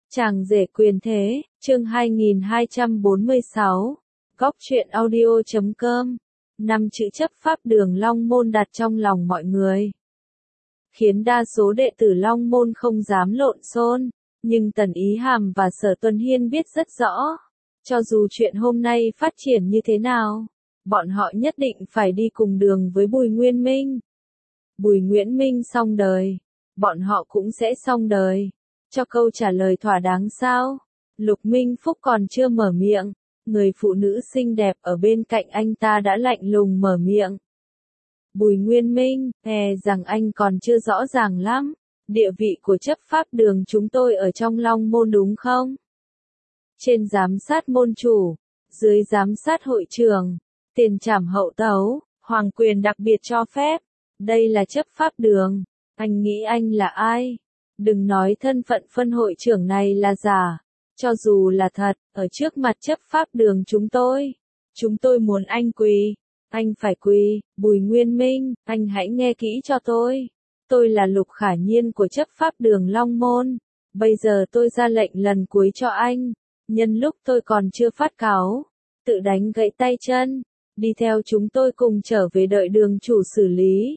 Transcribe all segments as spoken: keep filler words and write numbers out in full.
Chàng rể quyền thế, chương hai nghìn hai trăm bốn mươi sáu, góc truyện audio chấm com, năm chữ chấp pháp đường Long Môn đặt trong lòng mọi người. Khiến đa số đệ tử Long Môn không dám lộn xôn, nhưng Tần Ý Hàm và Sở Tuân Hiên biết rất rõ, cho dù chuyện hôm nay phát triển như thế nào, bọn họ nhất định phải đi cùng đường với Bùi Nguyên Minh. Bùi Nguyễn Minh xong đời, bọn họ cũng sẽ xong đời. Cho câu trả lời thỏa đáng sao? Lục Minh Phúc còn chưa mở miệng, người phụ nữ xinh đẹp ở bên cạnh anh ta đã lạnh lùng mở miệng. Bùi Nguyên Minh, e rằng anh còn chưa rõ ràng lắm, địa vị của chấp pháp đường chúng tôi ở trong Long Môn đúng không? Trên giám sát môn chủ, dưới giám sát hội trưởng, tiền trảm hậu tấu, hoàng quyền đặc biệt cho phép, đây là chấp pháp đường, anh nghĩ anh là ai? Đừng nói thân phận phân hội trưởng này là giả, cho dù là thật, ở trước mặt chấp pháp đường chúng tôi, chúng tôi muốn anh quỳ, anh phải quỳ. Bùi Nguyên Minh, anh hãy nghe kỹ cho tôi, tôi là Lục Khả Nhiên của chấp pháp đường Long Môn, bây giờ tôi ra lệnh lần cuối cho anh, nhân lúc tôi còn chưa phát cáu, tự đánh gãy tay chân, đi theo chúng tôi cùng trở về đợi đường chủ xử lý.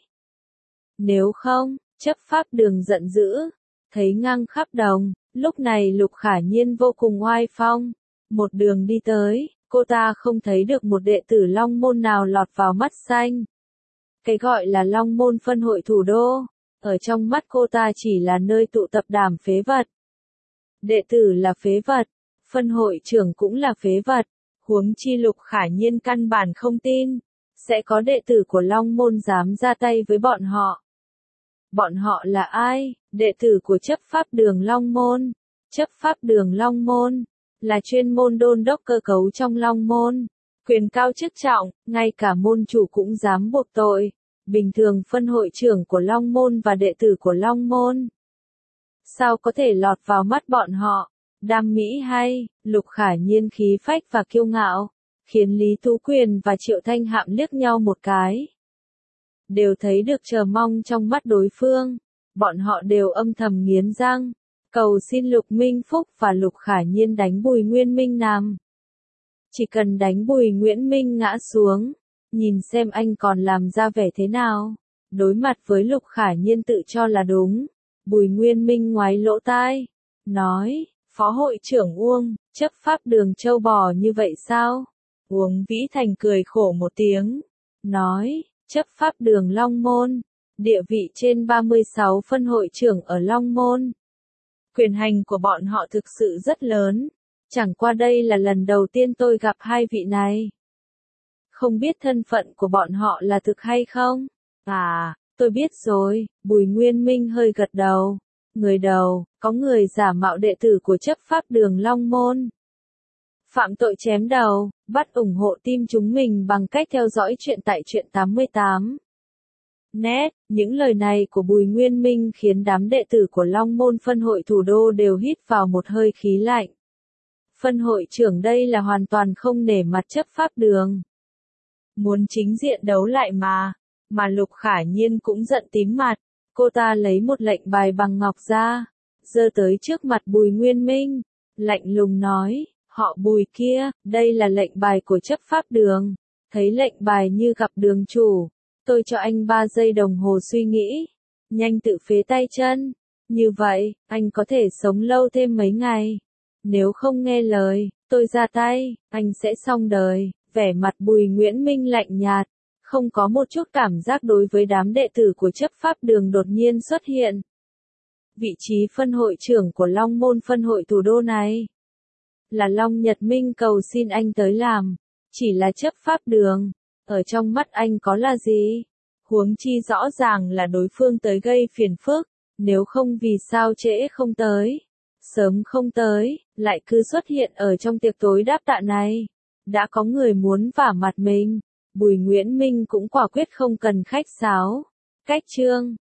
Nếu không, chấp pháp đường giận dữ, thấy ngang khắp đồng, lúc này Lục Khả Nhiên vô cùng oai phong, một đường đi tới, cô ta không thấy được một đệ tử Long Môn nào lọt vào mắt xanh. Cái gọi là Long Môn phân hội thủ đô, ở trong mắt cô ta chỉ là nơi tụ tập đám phế vật. Đệ tử là phế vật, phân hội trưởng cũng là phế vật, huống chi Lục Khả Nhiên căn bản không tin, sẽ có đệ tử của Long Môn dám ra tay với bọn họ. Bọn họ là ai? Đệ tử của chấp pháp đường Long Môn. Chấp pháp đường Long Môn là chuyên môn đôn đốc cơ cấu trong Long Môn, quyền cao chức trọng, ngay cả môn chủ cũng dám buộc tội. Bình thường phân hội trưởng của Long Môn và đệ tử của Long Môn sao có thể lọt vào mắt bọn họ? Đam mỹ hay? Lục Khả Nhiên khí phách và kiêu ngạo, khiến Lý Tú Quyền và Triệu Thanh Hạm liếc nhau một cái. Đều thấy được chờ mong trong mắt đối phương, bọn họ đều âm thầm nghiến răng, cầu xin Lục Minh Phúc và Lục Khả Nhiên đánh Bùi Nguyên Minh nằm. Chỉ cần đánh Bùi Nguyễn Minh ngã xuống, nhìn xem anh còn làm ra vẻ thế nào. Đối mặt với Lục Khả Nhiên tự cho là đúng, Bùi Nguyên Minh ngoái lỗ tai, nói, Phó hội trưởng Uông, chấp pháp đường châu bò như vậy sao? Uông Vĩ Thành cười khổ một tiếng, nói, chấp pháp đường Long Môn, địa vị trên ba mươi sáu phân hội trưởng ở Long Môn. Quyền hành của bọn họ thực sự rất lớn, chẳng qua đây là lần đầu tiên tôi gặp hai vị này. Không biết thân phận của bọn họ là thực hay không? À, tôi biết rồi, Bùi Nguyên Minh hơi gật đầu. Người đầu, có người giả mạo đệ tử của chấp pháp đường Long Môn. Phạm tội chém đầu, bắt ủng hộ team chúng mình bằng cách theo dõi chuyện tại truyện tám mươi tám. Net, những lời này của Bùi Nguyên Minh khiến đám đệ tử của Long Môn phân hội thủ đô đều hít vào một hơi khí lạnh. Phân hội trưởng đây là hoàn toàn không nể mặt chấp pháp đường. Muốn chính diện đấu lại mà, mà Lục Khả Nhiên cũng giận tím mặt, cô ta lấy một lệnh bài bằng ngọc ra, giơ tới trước mặt Bùi Nguyên Minh, lạnh lùng nói. Họ Bùi kia, đây là lệnh bài của chấp pháp đường. Thấy lệnh bài như gặp đường chủ, tôi cho anh ba giây đồng hồ suy nghĩ. Nhanh tự phế tay chân. Như vậy, anh có thể sống lâu thêm mấy ngày. Nếu không nghe lời, tôi ra tay, anh sẽ xong đời. Vẻ mặt Bùi Nguyễn Minh lạnh nhạt, không có một chút cảm giác đối với đám đệ tử của chấp pháp đường đột nhiên xuất hiện. Vị trí phân hội trưởng của Long Môn phân hội thủ đô này là Long Nhật Minh cầu xin anh tới làm, chỉ là chấp pháp đường, ở trong mắt anh có là gì? Huống chi rõ ràng là đối phương tới gây phiền phức, nếu không vì sao trễ không tới, sớm không tới, lại cứ xuất hiện ở trong tiệc tối đáp tạ này. Đã có người muốn vả mặt mình, Bùi Nguyễn Minh cũng quả quyết không cần khách sáo. Cách chương